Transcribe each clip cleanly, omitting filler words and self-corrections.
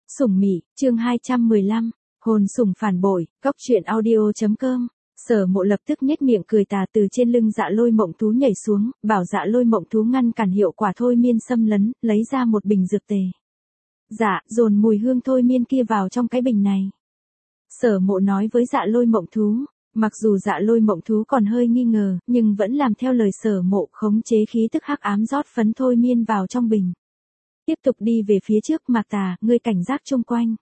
Sủng Mị, chương 215, hồn sủng phản bội, cóc truyện audio.com. Sở Mộ lập tức nhếch miệng cười tà từ trên lưng Dạ Lôi Mộng Thú nhảy xuống, bảo Dạ Lôi Mộng Thú ngăn cản hiệu quả thôi miên xâm lấn, lấy ra một bình dược tề. Dạ, dồn mùi hương thôi miên kia vào trong cái bình này. Sở Mộ nói với Dạ Lôi Mộng Thú. Mặc dù Dạ Lôi Mộng Thú còn hơi nghi ngờ, nhưng vẫn làm theo lời Sở Mộ, khống chế khí tức hắc ám rót phấn thôi miên vào trong bình. Tiếp tục đi về phía trước. Mạc Tà, ngươi cảnh giác chung quanh.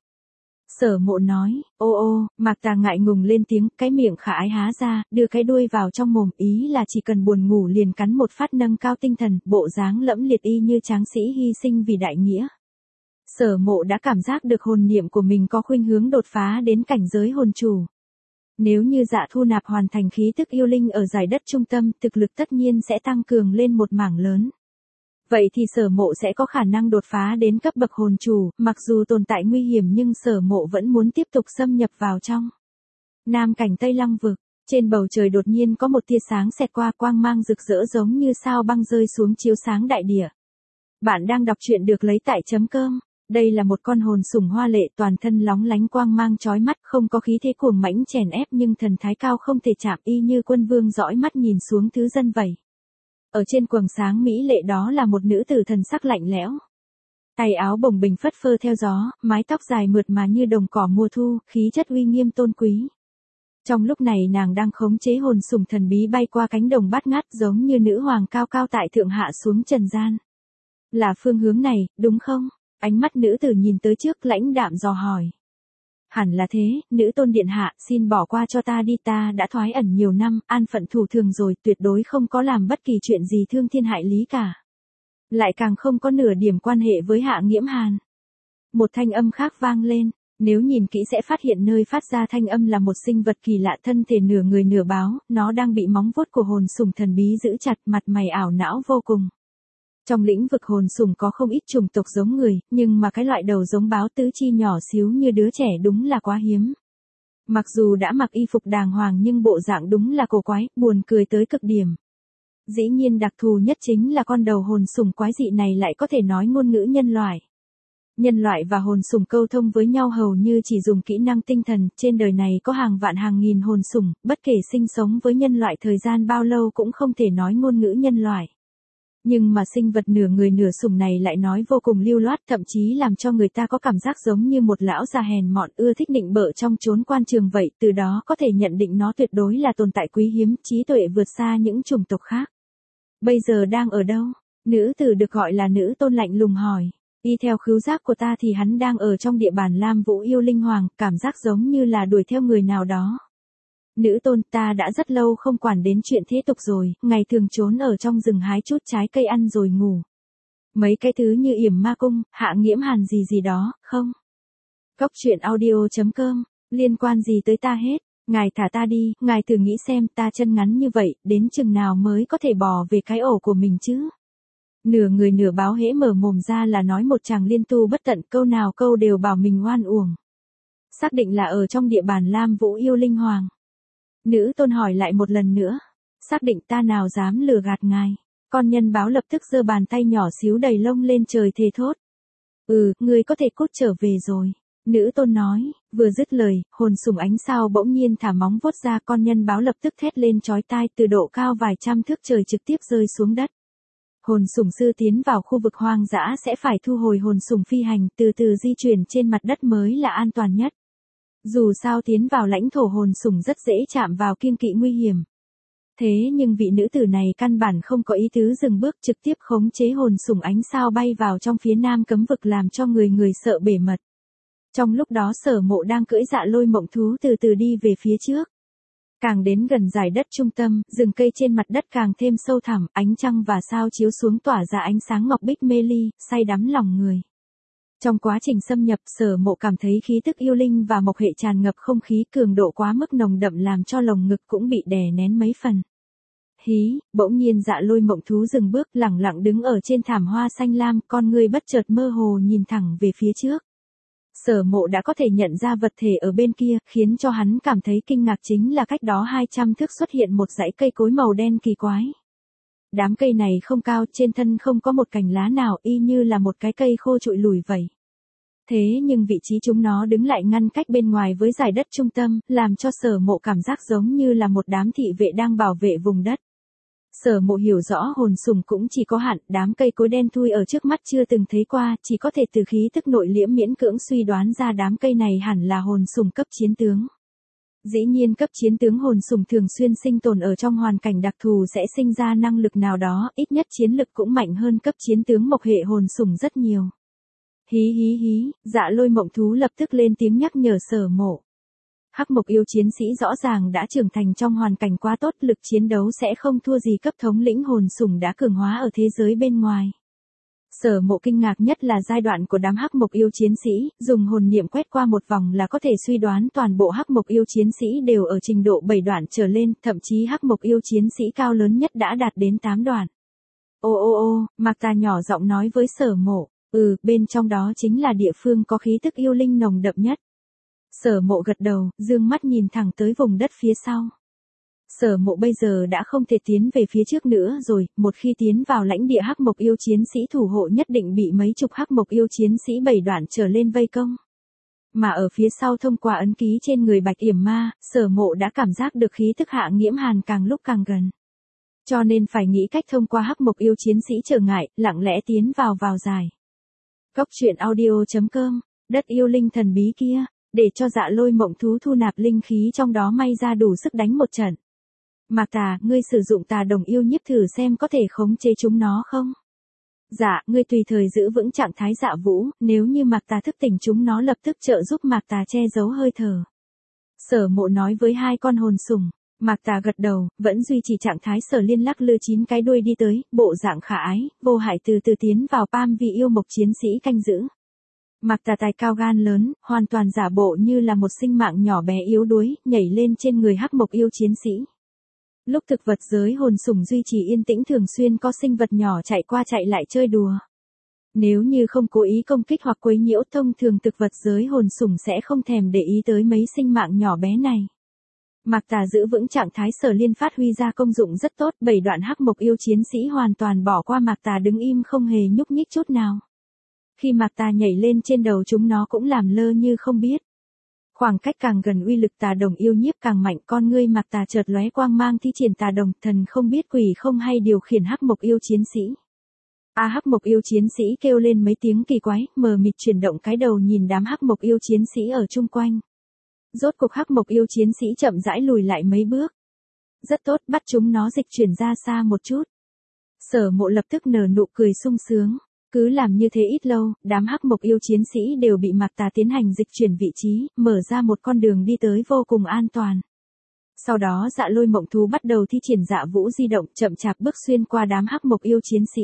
Sở Mộ nói. Ô, Mạc Tà ngại ngùng lên tiếng, cái miệng khả ái há ra, đưa cái đuôi vào trong mồm, ý là chỉ cần buồn ngủ liền cắn một phát nâng cao tinh thần, bộ dáng lẫm liệt y như tráng sĩ hy sinh vì đại nghĩa. Sở Mộ đã cảm giác được hồn niệm của mình có khuynh hướng đột phá đến cảnh giới hồn chủ. Nếu như Dạ thu nạp hoàn thành khí tức yêu linh ở giải đất trung tâm, thực lực tất nhiên sẽ tăng cường lên một mảng lớn. Vậy thì Sở Mộ sẽ có khả năng đột phá đến cấp bậc hồn chủ, mặc dù tồn tại nguy hiểm nhưng Sở Mộ vẫn muốn tiếp tục xâm nhập vào trong. Nam cảnh Tây Long vực, trên bầu trời đột nhiên có một tia sáng xẹt qua, quang mang rực rỡ giống như sao băng rơi xuống chiếu sáng đại địa. Bạn đang đọc truyện được lấy tại .com. Đây là một con hồn sủng hoa lệ, toàn thân lóng lánh quang mang chói mắt, không có khí thế cuồng mãnh chèn ép nhưng thần thái cao không thể chạm, y như quân vương dõi mắt nhìn xuống thứ dân vậy. Ở trên quầng sáng mỹ lệ đó là một nữ tử thần sắc lạnh lẽo. Tay áo bồng bềnh phất phơ theo gió, mái tóc dài mượt mà như đồng cỏ mùa thu, khí chất uy nghiêm tôn quý. Trong lúc này nàng đang khống chế hồn sủng thần bí bay qua cánh đồng bát ngát, giống như nữ hoàng cao cao tại thượng hạ xuống trần gian. Là phương hướng này, đúng không? Ánh mắt nữ tử nhìn tới trước, lãnh đạm dò hỏi. Hẳn là thế, nữ tôn điện hạ, xin bỏ qua cho ta đi, ta đã thoái ẩn nhiều năm, an phận thủ thường rồi, tuyệt đối không có làm bất kỳ chuyện gì thương thiên hại lý cả. Lại càng không có nửa điểm quan hệ với Hạ Nghiễm Hàn. Một thanh âm khác vang lên, nếu nhìn kỹ sẽ phát hiện nơi phát ra thanh âm là một sinh vật kỳ lạ, thân thể nửa người nửa báo, nó đang bị móng vuốt của hồn sủng thần bí giữ chặt, mặt mày ảo não vô cùng. Trong lĩnh vực hồn sủng có không ít chủng tộc giống người, nhưng mà cái loại đầu giống báo tứ chi nhỏ xíu như đứa trẻ đúng là quá hiếm. Mặc dù đã mặc y phục đàng hoàng nhưng bộ dạng đúng là cổ quái, buồn cười tới cực điểm. Dĩ nhiên đặc thù nhất chính là con đầu hồn sủng quái dị này lại có thể nói ngôn ngữ nhân loại. Nhân loại và hồn sủng câu thông với nhau hầu như chỉ dùng kỹ năng tinh thần, trên đời này có hàng vạn hàng nghìn hồn sủng, bất kể sinh sống với nhân loại thời gian bao lâu cũng không thể nói ngôn ngữ nhân loại. Nhưng mà sinh vật nửa người nửa sủng này lại nói vô cùng lưu loát, thậm chí làm cho người ta có cảm giác giống như một lão già hèn mọn ưa thích nịnh bợ trong chốn quan trường vậy, từ đó có thể nhận định nó tuyệt đối là tồn tại quý hiếm, trí tuệ vượt xa những chủng tộc khác. Bây giờ đang ở đâu? Nữ tử được gọi là nữ tôn lạnh lùng hỏi. Y theo khứu giác của ta thì hắn đang ở trong địa bàn Lam Vũ Yêu Linh Hoàng, cảm giác giống như là đuổi theo người nào đó. Nữ tôn, ta đã rất lâu không quản đến chuyện thế tục rồi, ngày thường trốn ở trong rừng hái chút trái cây ăn rồi ngủ. Mấy cái thứ như yểm ma cung, Hạ Nghiễm Hàn gì đó, không? Cóc truyện audio.com, liên quan gì tới ta hết, ngài thả ta đi, ngài thử nghĩ xem ta chân ngắn như vậy, đến chừng nào mới có thể bò về cái ổ của mình chứ? Nửa người nửa báo hễ mở mồm ra là nói một tràng liên tu bất tận, câu nào câu đều bảo mình oan uổng. Xác định là ở trong địa bàn Lam Vũ Yêu Linh Hoàng. Nữ tôn hỏi lại một lần nữa. Xác định, ta nào dám lừa gạt ngài. Con nhân báo lập tức giơ bàn tay nhỏ xíu đầy lông lên trời thề thốt. Ngươi có thể cút trở về rồi. Nữ tôn nói, vừa dứt lời, hồn sủng ánh sao bỗng nhiên thả móng vuốt ra, con nhân báo lập tức thét lên chói tai, từ độ cao vài trăm thước trời trực tiếp rơi xuống đất. Hồn sủng sư tiến vào khu vực hoang dã sẽ phải thu hồi hồn sủng phi hành, từ từ di chuyển trên mặt đất mới là an toàn nhất. Dù sao tiến vào lãnh thổ hồn sủng rất dễ chạm vào kiêng kỵ nguy hiểm. Thế nhưng vị nữ tử này căn bản không có ý tứ dừng bước, trực tiếp khống chế hồn sủng ánh sao bay vào trong phía nam cấm vực, làm cho người sợ bể mật. Trong lúc đó Sở Mộ đang cưỡi Dạ Lôi Mộng Thú từ từ đi về phía trước. Càng đến gần giải đất trung tâm, rừng cây trên mặt đất càng thêm sâu thẳm, ánh trăng và sao chiếu xuống tỏa ra ánh sáng ngọc bích mê ly, say đắm lòng người. Trong quá trình xâm nhập, Sở Mộ cảm thấy khí tức yêu linh và mộc hệ tràn ngập không khí, cường độ quá mức nồng đậm làm cho lồng ngực cũng bị đè nén mấy phần. Hí, bỗng nhiên Dạ Lôi Mộng Thú dừng bước, lẳng lặng đứng ở trên thảm hoa xanh lam, con người bất chợt mơ hồ nhìn thẳng về phía trước. Sở Mộ đã có thể nhận ra vật thể ở bên kia, khiến cho hắn cảm thấy kinh ngạc chính là cách đó 200 thước xuất hiện một dãy cây cối màu đen kỳ quái. Đám cây này không cao, trên thân không có một cành lá nào, y như là một cái cây khô trụi lủi vậy. Thế nhưng vị trí chúng nó đứng lại ngăn cách bên ngoài với dải đất trung tâm, làm cho Sở Mộ cảm giác giống như là một đám thị vệ đang bảo vệ vùng đất. Sở Mộ hiểu rõ hồn sùng cũng chỉ có hạn, đám cây cối đen thui ở trước mắt chưa từng thấy qua, chỉ có thể từ khí tức nội liễm miễn cưỡng suy đoán ra đám cây này hẳn là hồn sùng cấp chiến tướng. Dĩ nhiên cấp chiến tướng hồn sùng thường xuyên sinh tồn ở trong hoàn cảnh đặc thù sẽ sinh ra năng lực nào đó, ít nhất chiến lực cũng mạnh hơn cấp chiến tướng mộc hệ hồn sùng rất nhiều. Hí hí hí, Dạ Lôi mộng thú lập tức lên tiếng nhắc nhở Sở Mộ. Hắc mộc yêu chiến sĩ rõ ràng đã trưởng thành trong hoàn cảnh quá tốt, lực chiến đấu sẽ không thua gì cấp thống lĩnh hồn sủng đã cường hóa ở thế giới bên ngoài. Sở Mộ kinh ngạc nhất là giai đoạn của đám hắc mộc yêu chiến sĩ, dùng hồn niệm quét qua một vòng là có thể suy đoán toàn bộ hắc mộc yêu chiến sĩ đều ở trình độ 7 đoạn trở lên, thậm chí hắc mộc yêu chiến sĩ cao lớn nhất đã đạt đến 8 đoạn. Ô ô ô, Mạc Tà nhỏ giọng nói với Sở Mộ, bên trong đó chính là địa phương có khí tức yêu linh nồng đậm nhất. Sở Mộ gật đầu, dương mắt nhìn thẳng tới vùng đất phía sau. Sở Mộ bây giờ đã không thể tiến về phía trước nữa rồi, một khi tiến vào lãnh địa hắc mộc yêu chiến sĩ thủ hộ nhất định bị mấy chục hắc mộc yêu chiến sĩ 7 đoạn trở lên vây công. Mà ở phía sau thông qua ấn ký trên người Bạch Yểm Ma, Sở Mộ đã cảm giác được khí tức Hạ Nghiễm Hàn càng lúc càng gần. Cho nên phải nghĩ cách thông qua hắc mộc yêu chiến sĩ trở ngại, lặng lẽ tiến vào dài. Cốc truyện audio.com, đất yêu linh thần bí kia, để cho Dạ Lôi mộng thú thu nạp linh khí trong đó may ra đủ sức đánh một trận. Mạc Tà, ngươi sử dụng tà đồng yêu nhiếp thử xem có thể khống chế chúng nó không? Dạ, ngươi tùy thời giữ vững trạng thái Dạ Vũ, nếu như Mạc Tà thức tỉnh chúng nó lập tức trợ giúp Mạc Tà che giấu hơi thở. Sở Mộ nói với hai con hồn sủng. Mạc Tà gật đầu, vẫn duy trì trạng thái Sở Liên lắc lư 9 cái đuôi đi tới, bộ dạng khả ái, vô hại từ từ tiến vào Pam vì yêu mộc chiến sĩ canh giữ. Mạc Tà tài cao gan lớn, hoàn toàn giả bộ như là một sinh mạng nhỏ bé yếu đuối, nhảy lên trên người hắc mộc yêu chiến sĩ. Lúc thực vật giới hồn sủng duy trì yên tĩnh thường xuyên có sinh vật nhỏ chạy qua chạy lại chơi đùa. Nếu như không cố ý công kích hoặc quấy nhiễu thông thường thực vật giới hồn sủng sẽ không thèm để ý tới mấy sinh mạng nhỏ bé này. Mạc Tà giữ vững trạng thái Sở Liên phát huy ra công dụng rất tốt, 7 đoạn hắc mộc yêu chiến sĩ hoàn toàn bỏ qua Mạc Tà đứng im không hề nhúc nhích chút nào. Khi Mạc Tà nhảy lên trên đầu chúng nó cũng làm lơ như không biết. Khoảng cách càng gần uy lực tà đồng yêu nhiếp càng mạnh, con ngươi Mạc Tà chợt lóe quang mang thi triển tà đồng, thần không biết quỷ không hay điều khiển hắc mộc yêu chiến sĩ. Hắc mộc yêu chiến sĩ kêu lên mấy tiếng kỳ quái, mờ mịt chuyển động cái đầu nhìn đám hắc mộc yêu chiến sĩ ở chung quanh. Rốt cục hắc mộc yêu chiến sĩ chậm rãi lùi lại mấy bước. Rất tốt, bắt chúng nó dịch chuyển ra xa một chút. Sở Mộ lập tức nở nụ cười sung sướng. Cứ làm như thế ít lâu, đám hắc mộc yêu chiến sĩ đều bị Mạc Tà tiến hành dịch chuyển vị trí, mở ra một con đường đi tới vô cùng an toàn. Sau đó Dạ Lôi mộng thú bắt đầu thi triển Dạ Vũ di động, chậm chạp bước xuyên qua đám hắc mộc yêu chiến sĩ.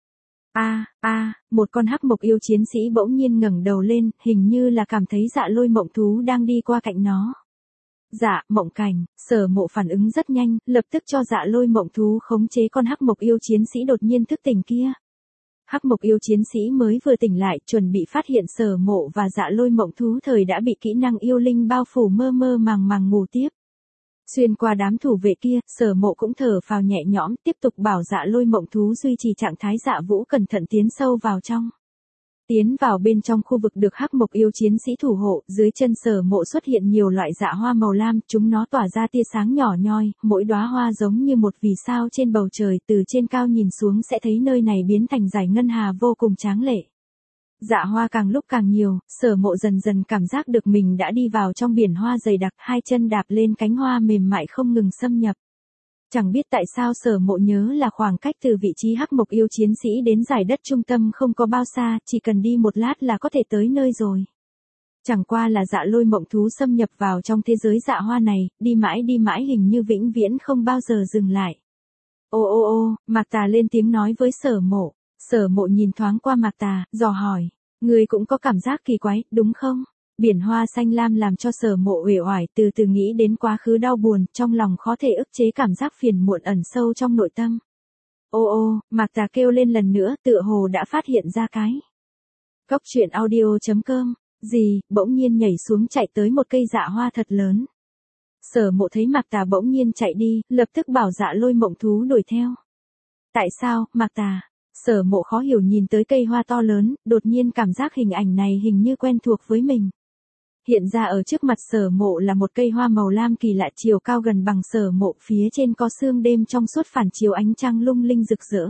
Một con hắc mộc yêu chiến sĩ bỗng nhiên ngẩng đầu lên, hình như là cảm thấy Dạ Lôi mộng thú đang đi qua cạnh nó. Dạ, Mộng Cảnh, Sở Mộ phản ứng rất nhanh, lập tức cho Dạ Lôi mộng thú khống chế con hắc mộc yêu chiến sĩ đột nhiên thức tỉnh kia. Hắc mộc yêu chiến sĩ mới vừa tỉnh lại, chuẩn bị phát hiện Sở Mộ và Dạ Lôi mộng thú thời đã bị kỹ năng yêu linh bao phủ, mơ mơ màng màng ngủ tiếp. Xuyên qua đám thủ vệ kia, Sở Mộ cũng thở phào nhẹ nhõm, tiếp tục bảo Dạ Lôi mộng thú duy trì trạng thái Dạ Vũ cẩn thận tiến sâu vào trong. Tiến vào bên trong khu vực được hắc mộc yêu chiến sĩ thủ hộ, dưới chân Sở Mộ xuất hiện nhiều loại dạ hoa màu lam, chúng nó tỏa ra tia sáng nhỏ nhoi, mỗi đóa hoa giống như một vì sao trên bầu trời, từ trên cao nhìn xuống sẽ thấy nơi này biến thành dải ngân hà vô cùng tráng lệ. Dạ hoa càng lúc càng nhiều, Sở Mộ dần dần cảm giác được mình đã đi vào trong biển hoa dày đặc, hai chân đạp lên cánh hoa mềm mại không ngừng xâm nhập. Chẳng biết tại sao Sở Mộ nhớ là khoảng cách từ vị trí hắc mộc yêu chiến sĩ đến dải đất trung tâm không có bao xa, chỉ cần đi một lát là có thể tới nơi rồi. Chẳng qua là Dạ Lôi mộng thú xâm nhập vào trong thế giới dạ hoa này, đi mãi hình như vĩnh viễn không bao giờ dừng lại. Mạc Tà lên tiếng nói với Sở Mộ. Sở Mộ nhìn thoáng qua Mạc Tà, dò hỏi, người cũng có cảm giác kỳ quái, đúng không? Biển hoa xanh lam làm cho Sở Mộ uể oải, từ từ nghĩ đến quá khứ đau buồn, trong lòng khó thể ức chế cảm giác phiền muộn ẩn sâu trong nội tâm. Mạc Tà kêu lên lần nữa, tựa hồ đã phát hiện ra cái. Cốc truyện audio.com, bỗng nhiên nhảy xuống chạy tới một cây dạ hoa thật lớn. Sở Mộ thấy Mạc Tà bỗng nhiên chạy đi, lập tức bảo Dạ Lôi mộng thú đuổi theo. Tại sao, Mạc Tà? Sở Mộ khó hiểu nhìn tới cây hoa to lớn, đột nhiên cảm giác hình ảnh này hình như quen thuộc với mình. Hiện ra ở trước mặt Sở Mộ là một cây hoa màu lam kỳ lạ, chiều cao gần bằng Sở Mộ, phía trên có sương đêm trong suốt phản chiếu ánh trăng lung linh rực rỡ.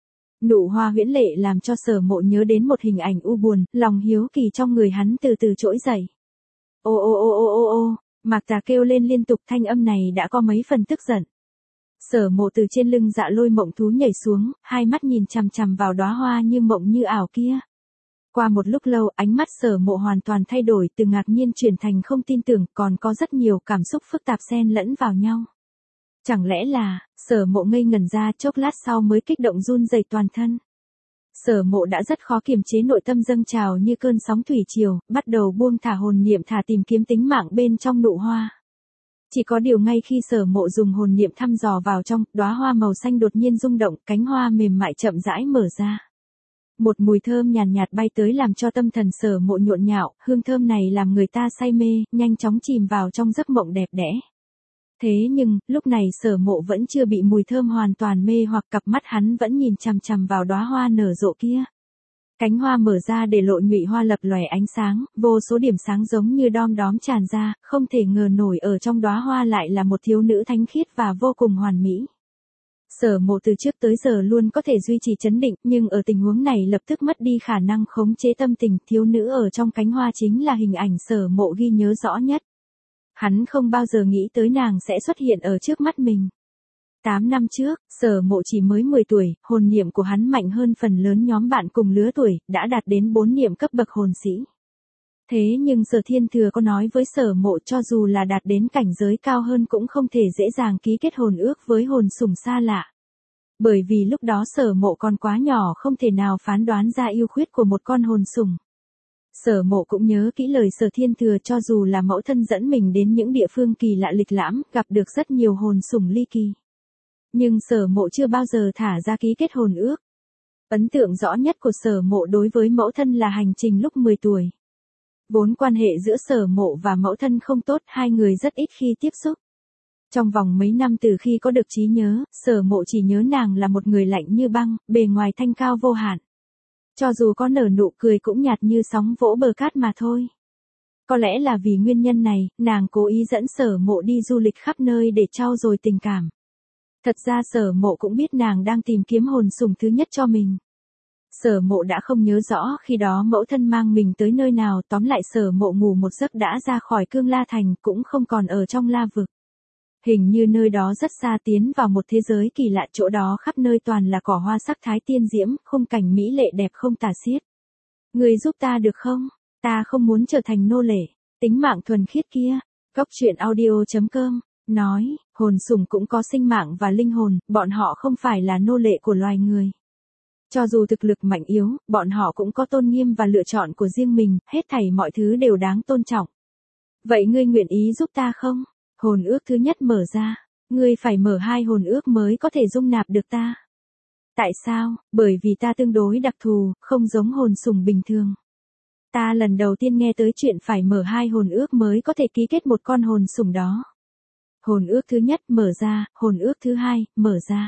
Nụ hoa huyễn lệ làm cho Sở Mộ nhớ đến một hình ảnh u buồn, lòng hiếu kỳ trong người hắn từ từ trỗi dậy. Ô ô ô ô ô ô, Mạc Tà kêu lên liên tục, thanh âm này đã có mấy phần tức giận. Sở Mộ từ trên lưng Dạ Lôi mộng thú nhảy xuống, hai mắt nhìn chằm chằm vào đóa hoa như mộng như ảo kia. Qua một lúc lâu, ánh mắt Sở Mộ hoàn toàn thay đổi, từ ngạc nhiên chuyển thành không tin tưởng, còn có rất nhiều cảm xúc phức tạp xen lẫn vào nhau. Chẳng lẽ là, Sở Mộ ngây ngẩn ra, chốc lát sau mới kích động run rẩy toàn thân. Sở Mộ đã rất khó kiềm chế nội tâm dâng trào như cơn sóng thủy triều, bắt đầu buông thả hồn niệm, thả tìm kiếm tính mạng bên trong nụ hoa. Chỉ có điều ngay khi Sở Mộ dùng hồn niệm thăm dò vào trong, đóa hoa màu xanh đột nhiên rung động, cánh hoa mềm mại chậm rãi mở ra. Một mùi thơm nhàn nhạt bay tới làm cho tâm thần Sở Mộ nhộn nhạo, hương thơm này làm người ta say mê, nhanh chóng chìm vào trong giấc mộng đẹp đẽ. Thế nhưng, lúc này Sở Mộ vẫn chưa bị mùi thơm hoàn toàn mê hoặc, cặp mắt hắn vẫn nhìn chằm chằm vào đóa hoa nở rộ kia. Cánh hoa mở ra để lộ nhụy hoa lập lòe ánh sáng, vô số điểm sáng giống như đom đóm tràn ra, không thể ngờ nổi ở trong đóa hoa lại là một thiếu nữ thánh khiết và vô cùng hoàn mỹ. Sở Mộ từ trước tới giờ luôn có thể duy trì trấn định, nhưng ở tình huống này lập tức mất đi khả năng khống chế tâm tình, thiếu nữ ở trong cánh hoa chính là hình ảnh Sở Mộ ghi nhớ rõ nhất. Hắn không bao giờ nghĩ tới nàng sẽ xuất hiện ở trước mắt mình. 8 năm trước, Sở Mộ chỉ mới 10 tuổi, hồn niệm của hắn mạnh hơn phần lớn nhóm bạn cùng lứa tuổi, đã đạt đến 4 niệm cấp bậc hồn sĩ. Thế nhưng Sở Thiên Thừa có nói với Sở Mộ cho dù là đạt đến cảnh giới cao hơn cũng không thể dễ dàng ký kết hồn ước với hồn sủng xa lạ. Bởi vì lúc đó Sở Mộ còn quá nhỏ, không thể nào phán đoán ra ưu khuyết của một con hồn sủng. Sở Mộ cũng nhớ kỹ lời Sở Thiên Thừa, cho dù là mẫu thân dẫn mình đến những địa phương kỳ lạ lịch lãm, gặp được rất nhiều hồn sủng ly kỳ. Nhưng Sở Mộ chưa bao giờ thả ra ký kết hồn ước. Ấn tượng rõ nhất của Sở Mộ đối với mẫu thân là hành trình lúc 10 tuổi. Vốn quan hệ giữa Sở Mộ và mẫu thân không tốt, hai người rất ít khi tiếp xúc. Trong vòng mấy năm từ khi có được trí nhớ, Sở Mộ chỉ nhớ nàng là một người lạnh như băng, bề ngoài thanh cao vô hạn. Cho dù có nở nụ cười cũng nhạt như sóng vỗ bờ cát mà thôi. Có lẽ là vì nguyên nhân này, nàng cố ý dẫn Sở Mộ đi du lịch khắp nơi để trau dồi tình cảm. Thật ra Sở Mộ cũng biết nàng đang tìm kiếm hồn sủng thứ nhất cho mình. Sở Mộ đã không nhớ rõ khi đó mẫu thân mang mình tới nơi nào, tóm lại Sở Mộ ngủ một giấc đã ra khỏi Cương La Thành, cũng không còn ở trong La Vực. Hình như nơi đó rất xa, tiến vào một thế giới kỳ lạ, chỗ đó khắp nơi toàn là cỏ hoa sắc thái tiên diễm, khung cảnh mỹ lệ đẹp không tả xiết. Người giúp ta được không? Ta không muốn trở thành nô lệ. Tính mạng thuần khiết kia. Góc truyện audio.com nói, hồn sủng cũng có sinh mạng và linh hồn, bọn họ không phải là nô lệ của loài người. Cho dù thực lực mạnh yếu, bọn họ cũng có tôn nghiêm và lựa chọn của riêng mình, hết thảy mọi thứ đều đáng tôn trọng. Vậy ngươi nguyện ý giúp ta không? Hồn ước thứ nhất mở ra, ngươi phải mở 2 hồn ước mới có thể dung nạp được ta. Tại sao? Bởi vì ta tương đối đặc thù, không giống hồn sủng bình thường. Ta lần đầu tiên nghe tới chuyện phải mở 2 hồn ước mới có thể ký kết một con hồn sủng đó. Hồn ước thứ nhất mở ra, hồn ước thứ hai mở ra.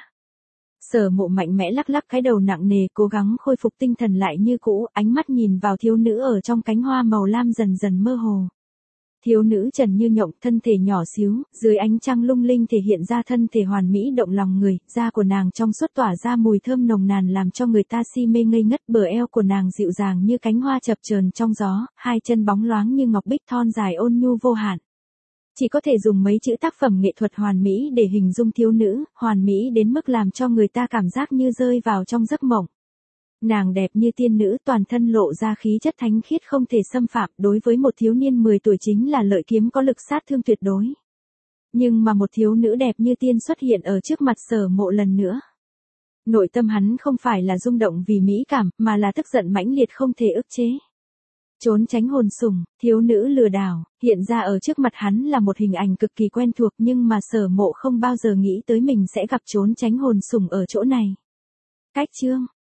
Sở Mộ mạnh mẽ lắc lắc cái đầu nặng nề, cố gắng khôi phục tinh thần lại như cũ, ánh mắt nhìn vào thiếu nữ ở trong cánh hoa màu lam dần dần mơ hồ. Thiếu nữ trần như nhộng, thân thể nhỏ xíu, dưới ánh trăng lung linh thể hiện ra thân thể hoàn mỹ động lòng người, da của nàng trong suốt tỏa ra mùi thơm nồng nàn làm cho người ta si mê ngây ngất, bờ eo của nàng dịu dàng như cánh hoa chập chờn trong gió, hai chân bóng loáng như ngọc bích thon dài ôn nhu vô hạn. Chỉ có thể dùng mấy chữ tác phẩm nghệ thuật hoàn mỹ để hình dung thiếu nữ, hoàn mỹ đến mức làm cho người ta cảm giác như rơi vào trong giấc mộng. Nàng đẹp như tiên nữ, toàn thân lộ ra khí chất thánh khiết không thể xâm phạm, đối với một thiếu niên 10 tuổi chính là lợi kiếm có lực sát thương tuyệt đối. Nhưng mà một thiếu nữ đẹp như tiên xuất hiện ở trước mặt Sở Mộ lần nữa. Nội tâm hắn không phải là rung động vì mỹ cảm, mà là tức giận mãnh liệt không thể ức chế. Trốn tránh hồn sủng, thiếu nữ lừa đảo, hiện ra ở trước mặt hắn là một hình ảnh cực kỳ quen thuộc, nhưng mà Sở Mộ không bao giờ nghĩ tới mình sẽ gặp trốn tránh hồn sủng ở chỗ này. Cách chương